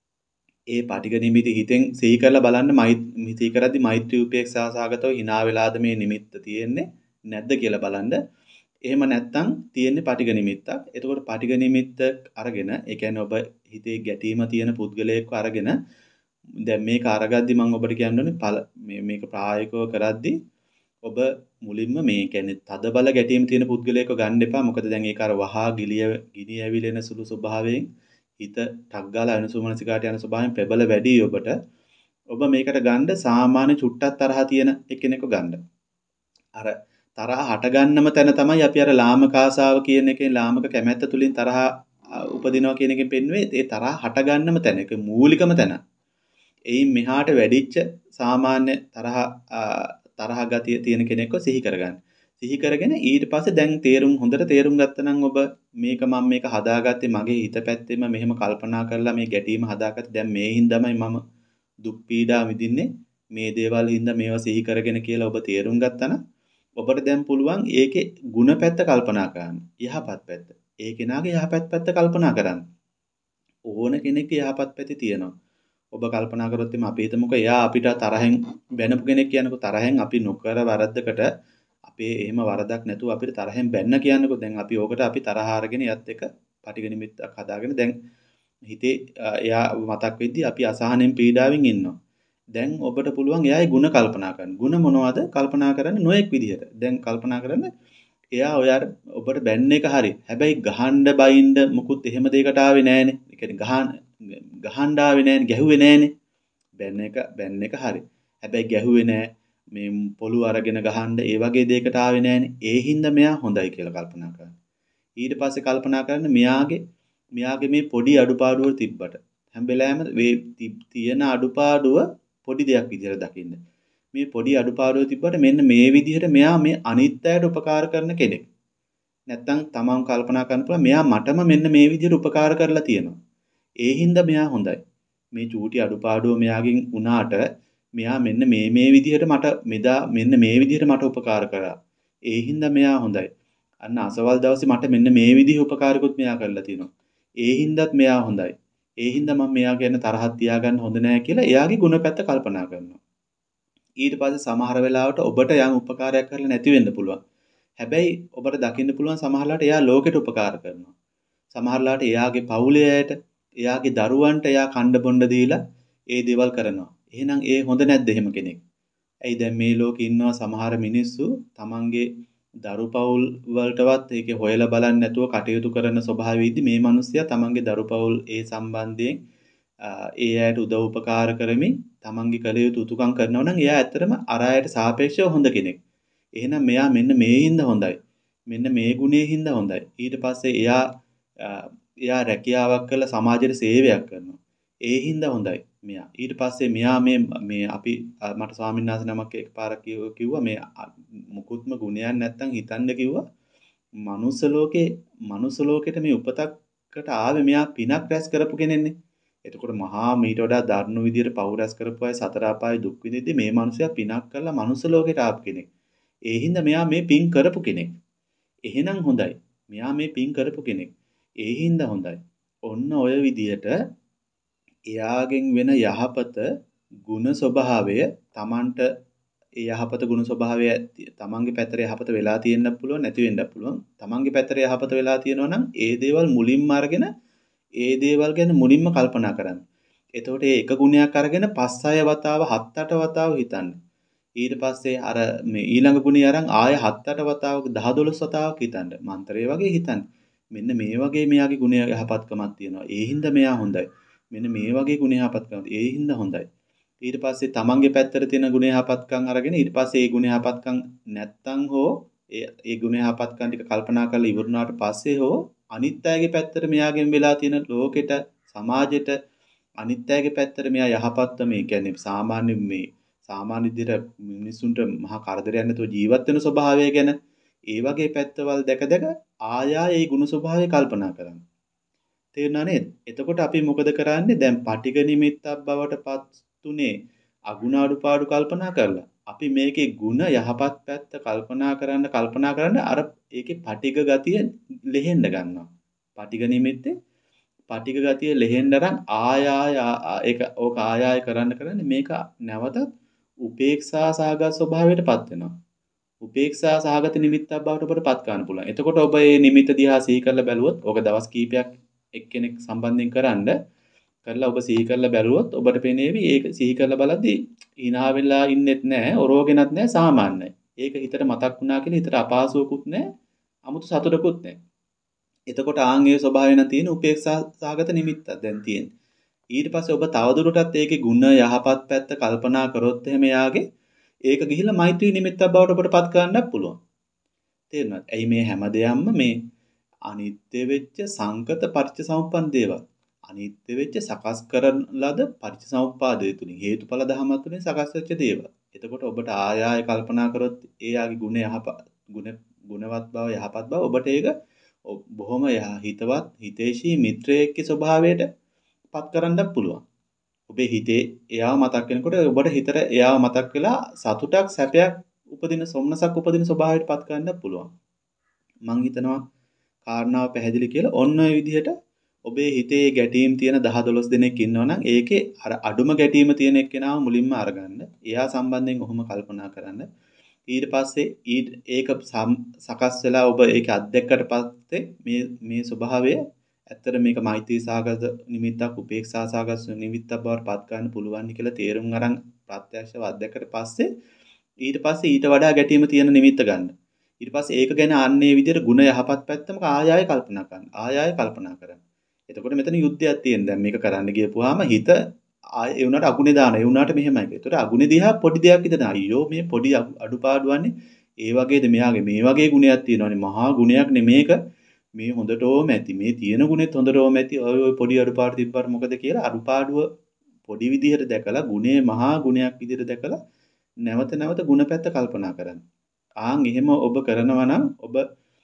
ඒ පටිඝ නිමිති හිතෙන් සිහි කරලා බලන්න මිති කරද්දි මෛත්‍රී උපේක්ෂා සාගතව hina වෙලාද මේ නිමිත්ත තියෙන්නේ නැද්ද කියලා බලන්න. එහෙම නැත්නම් තියෙන්නේ පටිඝ නිමිත්තක්. එතකොට පටිඝ නිමිත්ත අරගෙන ඒ කියන්නේ ඔබ හිතේ ගැටීම තියෙන පුද්ගලයෙක්ව අරගෙන දැන් මේක අරගද්දි මම ඔබට කියන්න ඕනේ මේ මේක ප්‍රායෝගිකව කරද්දි ඔබ මුලින්ම මේ කියන්නේ තද බල ගැටීම් තියෙන පුද්ගලයෙක්ව ගන්න එපා. මොකද දැන් ඒක අර වහා ගිලිය ගිනි ඇවිලෙන සුළු ස්වභාවයෙන් හිත ටක් ගාලා අනුසුමනසිකාට යන ස්වභාවයෙන් ප්‍රබල වැඩි ඔබට. ඔබ මේකට ගන්න සාමාන්‍ය චුට්ටක් තරහ තියෙන එක්කෙනෙක්ව ගන්න. අර තරහ හට ගන්නම තැන තමයි අපි අර ලාමක ආසාව කියන එකේ ලාමක කැමැත්ත තුලින් තරහ උපදිනවා කියන එකෙන් පෙන්වුවේ ඒ තරහ හට ගන්නම තැන. ඒක මූලිකම තැන. එයින් මෙහාට වැඩිච්ච සාමාන්‍ය තරහ තරහ ගතිය තියෙන කෙනෙක්ව සිහි කරගන්න. සිහි කරගෙන ඊට පස්සේ දැන් තේරුම් හොඳට තේරුම් ගත්තනම් ඔබ මේක මම මේක හදාගත්තේ මගේ හිත පැත්තෙම මෙහෙම කල්පනා කරලා මේ ගැටීම හදාගත්තේ දැන් මේ හින්දාමයි මම දුක් පීඩා විඳින්නේ මේ දේවල් හින්දා මේවා සිහි කරගෙන කියලා ඔබ තේරුම් ගත්තා ඔබට දැන් පුළුවන් ඒකේ ಗುಣ පැත්ත කල්පනා කරන්න. යහපත් පැත්ත. ඒ කෙනාගේ යහපත් පැත්ත කල්පනා කරන්න. ඕන කෙනෙක්ගේ යහපත් පැති තියෙනවා. ඔබ කල්පනා කරොත් එimhe අපි හිතමුකෝ එයා අපිට තරහෙන් බැනපු කෙනෙක් කියනකො තරහෙන් අපි නොකර වරද්දකට අපේ එහෙම වරදක් නැතුව අපිට තරහෙන් බැන්න කියනකො දැන් අපි ඕකට අපි තරහ අරගෙන යත් එක පටිඝ නිමිත්තක් හදාගෙන දැන් හිතේ එයා මතක් වෙද්දී අපි අසහනෙන් පීඩාවෙන් ඉන්නවා. දැන් ඔබට පුළුවන් එයාගේ ಗುಣ කල්පනා කරන්න. ಗುಣ මොනවද? කල්පනා කරන්න නොඑක් විදිහට. දැන් කල්පනා කරන්න එයා ඔයාට ඔබට බැන්න එක හරි. හැබැයි ගහන්න බයින්න මුකුත් එහෙම දෙයකට ආවේ නෑනේ. ඒ කියන්නේ ගහන්න ගහන්න ආවේ නෑනේ, ගැහුවේ නෑනේ. බැන්න එක බැන්න එක හරි. හැබැයි ගැහුවේ නෑ. මේ පොළු අරගෙන ගහන්න ඒ වගේ දෙයකට ආවේ නෑනේ. ඒ හින්දා මෙයා හොඳයි කියලා කල්පනා කරන්න. ඊට පස්සේ කල්පනා කරන්න මෙයාගේ මෙයාගේ මේ පොඩි අඩුපාඩුව තිබ්බට හැම වෙලාවෙම මේ තියෙන අඩුපාඩුව පොඩි දෙයක් විදිහට දකින්න. මේ පොඩි අඩුපාඩුව තිබ්බට මෙන්න මේ විදිහට මෙයා මේ අනිත්‍යයට උපකාර කරන කෙනෙක්. නැත්තම් තමන් කල්පනා කරන්න පුළුවන් මෙයා මටම මෙන්න මේ විදිහට උපකාර කරලා තියෙනවා. ඒ හින්දා මෙයා හොඳයි. මේ චූටි අඩුපාඩුව මෙයාගෙන් වුණාට මෙයා මෙන්න මේ මේ විදිහට මට මෙදා මෙන්න මේ විදිහට මට උපකාර කරා. ඒ හින්දා මෙයා හොඳයි. අන්න අසවල් දවසේ මට මෙන්න මේ විදිහ උපකාරකුත් මෙයා කරලා තිනවා. ඒ හින්දාත් මෙයා හොඳයි. ඒ හින්දා මම මෙයා ගැන තරහක් තියාගන්න හොඳ නෑ කියලා එයාගේ ගුණපැත්ත කල්පනා කරනවා. ඊට පස්සේ සමහර වෙලාවට ඔබට යම් උපකාරයක් කරලා නැති වෙන්න පුළුවන්. හැබැයි ඔබට දකින්න පුළුවන් සමහරලාට එයා ලෝකෙට උපකාර කරනවා. සමහරලාට එයාගේ පවුලේ අයට, එයාගේ දරුවන්ට එයා කණ්ඩ බොණ්ඩ දීලා ඒ දේවල් කරනවා. එහෙනම් ඒ හොඳ නැද්ද එහෙම කෙනෙක්? ඇයි දැන් මේ ලෝකේ ඉන්නවා සමහර මිනිස්සු තමන්ගේ දරු පවුල් වලටවත් ඒකේ හොයලා බලන්නේ නැතුව කටයුතු කරන ස්වභාවයේදී මේ මිනිස්සයා තමන්ගේ දරු පවුල් ඒ සම්බන්ධයෙන් ඒ අයට උදව් උපකාර කරමින් තමන්ගේ කළ යුතු උතුකම් කරනවා නම් එයා ඇත්තටම අර අයට සාපේක්ෂව හොඳ කෙනෙක්. එහෙනම් මෙයා මෙන්න මේ හින්දා හොඳයි. මෙන්න මේ ගුණේ හින්දා හොඳයි. ඊට පස්සේ එයා එයා රැකියාවක් කරලා සමාජයට සේවයක් කරනවා. ඒ හින්දා හොඳයි මෙයා. ඊට පස්සේ මෙයා මේ මේ අපි මට ස්වාමීන් වහන්සේ නමක් එකපාරක් කිව්වා මේ මුකුත්ම ගුණයක් නැත්තම් හිතන්න කිව්වා. මනුස්ස ලෝකේ මනුස්ස ලෝකෙට මේ උපතකට ආවේ මෙයා පිනක් රැස් කරපු කෙනෙක්නේ. එතකොට මහා මීට වඩා දරුණු විදියට පව් රැස් කරපු අය සතර අපායේ දුක් විඳිද්දි මේ මනුස්සයා පිනක් කරලා මනුස්ස ලෝකෙට ආපු කෙනෙක්. ඒ හින්දා මෙයා මේ පින් කරපු කෙනෙක්. එහෙනම් හොඳයි. මෙයා මේ පින් කරපු කෙනෙක්. ඒ හින්දා හොඳයි. ඔන්න ඔය විදියට එයාගෙන් වෙන යහපත ගුණ ස්වභාවය Tamanට ඒ යහපත ගුණ ස්වභාවය තමන්ගේ පැත්තට යහපත වෙලා තියෙන්න පුළුවන් නැති වෙන්නත් පුළුවන්. තමන්ගේ පැත්තට යහපත වෙලා තියෙනවා නම් ඒ දේවල් මුලින්ම අරගෙන ඒ දේවල් ගැන මුලින්ම කල්පනා කරන්න. එතකොට මේ එක ගුණයක් අරගෙන පස් හය වතාව හත් අට වතාව හිතන්න. ඊට පස්සේ අර මේ ඊළඟ ගුණය අරන් ආය හත් අට වතාවක දහ දොළොස් වතාවක් හිතන්න. මන්ත්‍රය වගේ හිතන්න. මෙන්න මේ වගේ මෙයාගේ ගුණ යහපත්කමක් තියෙනවා. ඒ හින්දා මෙයා හොඳයි. මෙන්න මේ වගේ ගුණ යහපත්කමක්. ඒ හින්දා හොඳයි. ඊට පස්සේ තමන්ගේ පැත්තට තියෙන ගුණ යහපත්කම් අරගෙන ඊට පස්සේ ඒ ගුණ යහපත්කම් නැත්තම් හෝ ඒ ඒ ගුණ යහපත්කම් ටික කල්පනා කරලා ඉවරුනාට පස්සේ හෝ අනිත් අයගේ පැත්තට මෙයාගෙන් වෙලා තියෙන ලෝකෙට සමාජෙට අනිත් අයගේ පැත්තට මෙයා යහපත්ව මේ කියන්නේ සාමාන්‍ය මේ සාමාන්‍ය විදිහට මිනිසුන්ට මහා කරදරයක් නැතුව ජීවත් වෙන ස්වභාවය ගැන ඒ වගේ පැත්තවල් දැක දැක ආයා ඒ ගුණ ස්වභාවය කල්පනා කරන්න. තේරුණා නේද? එතකොට අපි මොකද කරන්නේ? දැන් පටිඝ නිමිත්තක් බවට පත් තුනේ අගුණ අඩුපාඩු කල්පනා කරලා අපි මේකේ ಗುಣ යහපත් පැත්ත කල්පනා කරන්න කල්පනා කරන්න අර ඒකේ පටිඝ ගතිය ලෙහෙන්න ගන්නවා. පටිඝ නිමිත්තේ පටිඝ ගතිය ලෙහෙන්න අරන් ආය ආය ඒක ඕක ආය ආය කරන්න කරන්නේ මේක නැවතත් උපේක්ෂා සහගත ස්වභාවයටපත් වෙනවා. උපේක්ෂා සහගත නිමිත්තක් බවට ඔබට පත් කරන්න පුළුවන්. එතකොට ඔබ මේ නිමිත්ත දිහා සිහි කරලා බැලුවොත් ඕක දවස් කීපයක් එක්කෙනෙක් සම්බන්ධයෙන් කරන්ඩ කරලා ඔබ සිහි කරලා බැලුවොත් ඔබට පේනේවි ඒක සිහි කරලා බලද්දී hina වෙලා ඉන්නෙත් නැහැ, ඔරෝගෙනත් නැහැ, සාමාන්‍යයි. ඒක හිතට මතක් වුණා කියලා හිතට අපහසුවකුත් නැහැ, 아무තු සතුටකුත් නැහැ. එතකොට ආන් ඒ ස්වභාවය නම් තියෙන උපේක්ෂා සාගත නිමිත්තක් දැන් තියෙන්නේ. ඊට පස්සේ ඔබ තවදුරටත් ඒකේ ಗುಣ යහපත් පැත්ත කල්පනා කරොත් එහෙම යාගේ ඒක ගිහිල්ලා මෛත්‍රී නිමිත්තක් බවට ඔබට පත් කරන්නත් පුළුවන්. තේරුණාද? ඇයි මේ හැම දෙයක්ම මේ අනිත්‍ය වෙච්ච සංකත පරිච්ඡසමුප්පන් දේවල්. අනිත්‍ය වෙච්ච සකස් කරන ලද පරිච්ඡසමුප්පාදය තුලින් හේතුඵල ධමයක් තුලින් සකස් වෙච්ච දේවල්. එතකොට ඔබට ආය ආය කල්පනා කරොත් ඒ ආගේ ගුණ යහපත් ගුණ ගුණවත් බව යහපත් බව ඔබට ඒක බොහොම හිතවත් හිතේශී මිත්‍රයෙක්ගේ ස්වභාවයට පත් කරන්නත් පුළුවන්. ඔබේ හිතේ එයාව මතක් වෙනකොට ඔබට හිතට එයාව මතක් වෙලා සතුටක් සැපයක් උපදින සොම්නසක් උපදින ස්වභාවයට පත් කරන්නත් පුළුවන්. මං හිතනවා කාරණාව පැහැදිලි කියලා. ඔන්න ඔය විදිහට ඔබේ හිතේ ගැටීම් තියෙන දහ දොළොස් දෙනෙක් ඉන්නවනම් ඒකේ අර අඩුම ගැටීම තියෙන එක්කෙනාව මුලින්ම අරගන්න. එයා සම්බන්ධයෙන් ඔහොම කල්පනා කරන්න. ඊට පස්සේ ඒක සකස් වෙලා ඔබ ඒක අත්දැක්කට පස්සේ මේ මේ ස්වභාවය ඇත්තට මේක මෛත්‍රී සාගත නිමිත්තක් උපේක්ෂා සාගත නිමිත්තක් බවට පත් ගන්න පුළුවන් කියලා තේරුම් අරන් ප්‍රත්‍යක්ෂව අත්දැක්කට පස්සේ ඊට පස්සේ ඊට වඩා ගැටීම තියෙන නිමිත්ත ගන්න. ඊට පස්සේ ඒක ගැන අන්නේ විදිහට ಗುಣ යහපත් පැත්තම ආය ආය කල්පනා කරන්න. ආය ආය කල්පනා කරන්න. එතකොට මෙතන යුද්ධයක් තියෙන. දැන් මේක කරන්න ගියපුවාම හිත ආය ඒ උනාට අගුණේ දාන. ඒ උනාට මෙහෙමයි. ඒතකොට අගුණේ දිහා පොඩි දෙයක් විතර අයියෝ මේ පොඩි අඩුපාඩුවන්නේ ඒ වගේද මෙයාගේ මේ වගේ ගුණයක් තියෙනවානේ. මහා ගුණයක් නෙමේක. මේ හොඳටම ඇති. මේ තියෙන ගුණෙත් හොඳටම ඇති. ඔය ඔය පොඩි අඩුපාඩු තිබ්බට මොකද කියලා අඩුපාඩුව පොඩි විදිහට දැකලා ගුණේ මහා ගුණයක් විදිහට දැකලා නැවත නැවත ගුණ පැත්ත කල්පනා කරන්න. ආන් එහෙම ඔබ කරනවා නම් ඔබ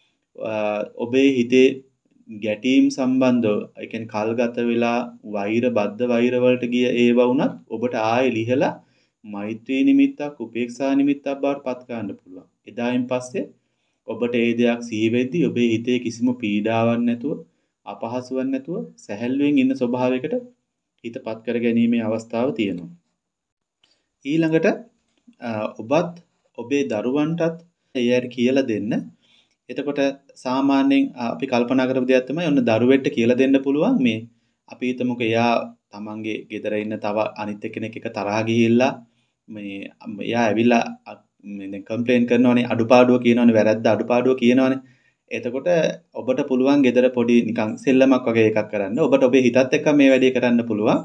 ඔබේ හිතේ ගැටීම් සම්බන්ධව ඒ කියන්නේ කල්ගත වෙලා වෛර බද්ධ වෛර වලට ගිය ඒව වුණත් ඔබට ආයෙ ලිහලා මෛත්‍රී නිමිත්තක් උපේක්ෂා නිමිත්තක් බවට පත් කරන්න පුළුවන්. එදායින් පස්සේ ඔබට ඒ දෙයක් සිහි වෙද්දී ඔබේ හිතේ කිසිම පීඩාවක් නැතුව අපහසුවක් නැතුව සැහැල්ලුවෙන් ඉන්න ස්වභාවයකට හිතපත් කර ගැනීමේ අවස්ථාව තියෙනවා. ඊළඟට ඔබත් ඔබේ දරුවන්ටත් එයාට කියලා දෙන්න. එතකොට සාමාන්‍යයෙන් අපි කල්පනා කරපු දෙයක් තමයි ඔන්න දරුවෙක්ට කියලා දෙන්න පුළුවන් මේ අපි හිතමුකෝ එයා තමන්ගේ ගෙදර ඉන්න තව අනිත් කෙනෙක් එක තරහා ගිහිල්ලා මේ එයා ඇවිල්ලා මේ දැන් කම්ප්ලේන් කරනවනේ අඩුපාඩුව කියනවනේ වැරද්ද අඩුපාඩුව කියනවනේ. එතකොට ඔබට පුළුවන් ගෙදර පොඩි නිකන් සෙල්ලමක් වගේ එකක් කරන්න. ඔබට ඔබේ හිතත් එක්ක මේ වැඩේ කරන්න පුළුවන්.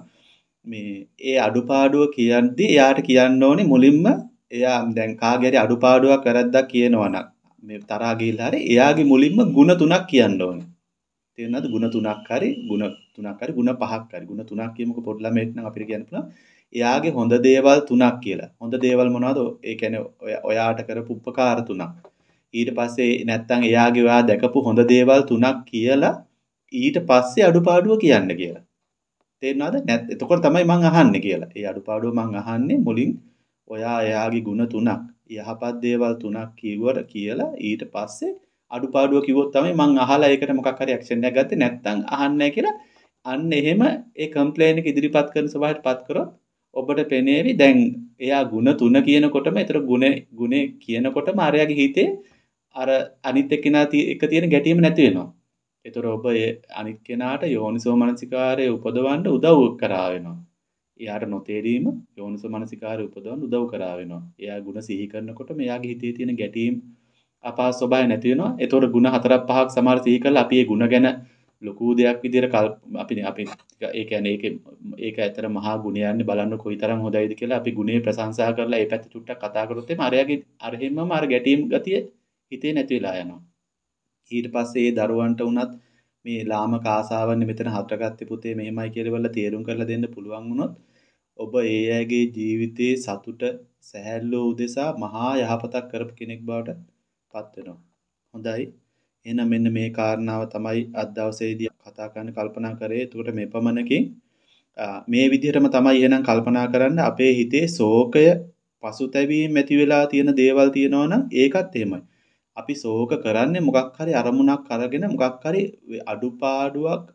මේ ඒ අඩුපාඩුව කියද්දි එයාට කියන්න ඕනේ මුලින්ම එයා දැන් කාගේ හරි අඩුපාඩුවක් වැරද්දක් කියනවනම් මේ තරහා ගිහිල්ලා හරි එයාගේ මුලින්ම ಗುಣ තුනක් කියන්න ඕනේ. තේරෙනවද? ಗುಣ තුනක් හරි ಗುಣ තුනක් හරි ಗುಣ පහක් හරි ಗುಣ තුනක් කියමුකෝ පොඩි ළමයෙක් නම් අපිට කියන්න පුළුවන්. එයාගේ හොඳ දේවල් තුනක් කියලා. හොඳ දේවල් මොනවද? ඒ කියන්නේ ඔයාට කරපු උපකාර තුනක්. ඊට පස්සේ නැත්තම් එයාගේ ඔයා දැකපු හොඳ දේවල් තුනක් කියලා ඊට පස්සේ අඩුපාඩුව කියන්න කියලා. තේරෙනවද? නැත් එතකොට තමයි මං අහන්නේ කියලා. ඒ අඩුපාඩුව මං අහන්නේ මුලින් ඔයා එයාගේ ಗುಣ තුනක් යහපත් දේවල් තුනක් කිව්වට කියලා ඊට පස්සේ අඩුපාඩුව කිව්වොත් තමයි මං අහලා ඒකට මොකක් හරි ඇක්ෂන් එකක් ගත්තේ නැත්නම් අහන්නේ නැහැ කියලා අන්න එහෙම ඒ කම්ප්ලේන් එක ඉදිරිපත් කරන සභාවටපත් කරොත් ඔබට පෙනේවි දැන් එයා ಗುಣ තුන කියනකොටම ඒතර ගුණ ගුණේ කියනකොටම අරයාගේ හිතේ අර අනිත් එක්කෙනා එක තියෙන ගැටීම නැති වෙනවා. ඒතර ඔබ අනිත් කෙනාට යෝනිසෝ මනසිකාරය උපදවන්න උදව් කරා වෙනවා. එයාට නොතේරීම යෝනිසෝ මනසිකාරය උපදවන්න උදව් කරා වෙනවා. එයා ಗುಣ සිහි කරනකොට මෙයාගේ හිතේ තියෙන ගැටීම් අපහසු ස්වභාවය නැති වෙනවා. ඒතකොට ಗುಣ හතරක් පහක් සමහර සිහි කරලා අපි ඒ ಗುಣ ගැන ලොකු දෙයක් විදිහට අපි අපි ඒ කියන්නේ ඒක ඒක ඇතර මහා ගුණයන්නේ බලන්න කොයිතරම් හොඳයිද කියලා අපි ගුණේ ප්‍රශංසා කරලා ඒ පැත්ත චුට්ටක් කතා කරොත් එimhe අරයාගේ අර හැමම අර ගැටීම් ගතිය හිතේ නැති වෙලා යනවා. ඊට පස්සේ ඒ දරුවන්ට උනත් මේ ලාමක ආසාවන්නේ මෙතන හතරගත්තේ පුතේ මෙහෙමයි කියලා වල තේරුම් කරලා දෙන්න පුළුවන් වුණොත් ඔබ ඒ අයගේ ජීවිතයේ සතුට සැහැල්ලුව උදෙසා මහා යහපතක් කරපු කෙනෙක් බවට පත් වෙනවා. හොඳයි. එහෙනම් මෙන්න මේ කාරණාව තමයි අද දවසේදී කතා කරන්න කල්පනා කරේ. එතකොට මේ පමණකින් මේ විදිහටම තමයි එහෙනම් කල්පනා කරන්න අපේ හිතේ ශෝකය පසුතැවීම ඇති වෙලා තියෙන දේවල් තියෙනවා නම් ඒකත් එහෙමයි. අපි ශෝක කරන්නේ මොකක් හරි අරමුණක් අරගෙන මොකක් හරි අඩුපාඩුවක්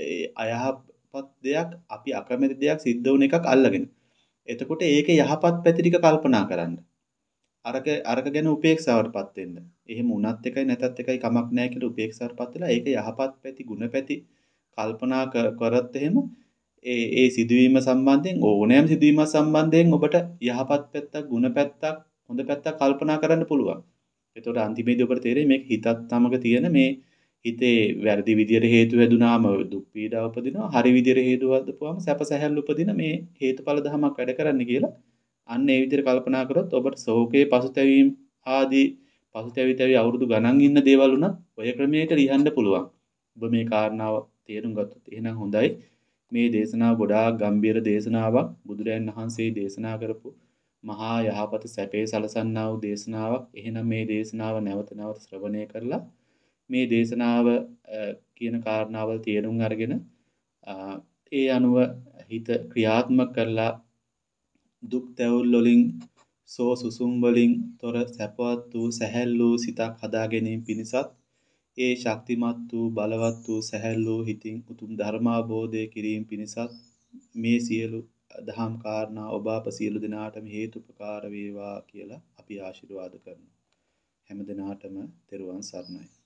අයහපත් දෙයක් අපි අකමැති දෙයක් සිද්ධ වුණ එකක් අල්ලගෙන. එතකොට ඒක යහපත් පැති ටික කල්පනා කරන්න. අරක අරක ගැන උපේක්ෂාවටපත් වෙන්න. එහෙම වුණත් එකයි නැතත් එකයි කමක් නැහැ කියලා උපේක්ෂාවටපත් වෙලා ඒක යහපත් පැති, ಗುಣ පැති කල්පනා කරත් එහෙම ඒ ඒ සිදුවීම සම්බන්ධයෙන් ඕනෑම සිදුවීමක් සම්බන්ධයෙන් ඔබට යහපත් පැත්තක්, ಗುಣ පැත්තක්, හොඳ පැත්තක් කල්පනා කරන්න පුළුවන්. එතකොට අන්තිමේදී ඔබට තේරෙයි මේක හිතත් සමග තියෙන මේ හිතේ වැරදි විදියට හේතු හැදුනාම දුක් පීඩා උපදිනවා. හරි විදියට හේතු වදපුවාම සැප සැහැල්ලු උපදින මේ හේතුඵල ධමයක් වැඩ කරන්න කියලා. අන්න ඒ විදියට කල්පනා කරොත් ඔබට ශෝකේ පසුතැවීම් ආදී පසුතැවි තැවි අවුරුදු ගණන් ඉන්න දේවල් උනත් ඔය ක්‍රමයට ලියන්න පුළුවන්. ඔබ මේ කාරණාව තේරුම් ගත්තොත් එහෙනම් හොඳයි. මේ දේශනාව ගොඩාක් ගම්බීර දේශනාවක්. බුදුරයන් වහන්සේ දේශනා කරපු මහා යහපත සැපේ සලසන්නා වූ දේශනාවක්. එහෙනම් මේ දේශනාව නැවත නැවත ශ්‍රවණය කරලා මේ දේශනාව කියන කාරණාවල් තේරුම් අරගෙන ඒ අනුව හිත ක්‍රියාත්මක කරලා දුක් තැවුල් වලින් සෝ සුසුම් වලින් තොර සැපවත් වූ සැහැල්ලු සිතක් හදා ගැනීම පිණිසත් ඒ ශක්තිමත් වූ බලවත් වූ සැහැල්ලු හිතින් උතුම් ධර්මාබෝධය කිරීම පිණිසත් මේ සියලු දහම් කාරණා ඔබ අප සියලු දෙනාටම හේතුපකාර වේවා කියලා අපි ආශිර්වාද කරනවා. හැම දිනාටම තෙරුවන් සරණයි.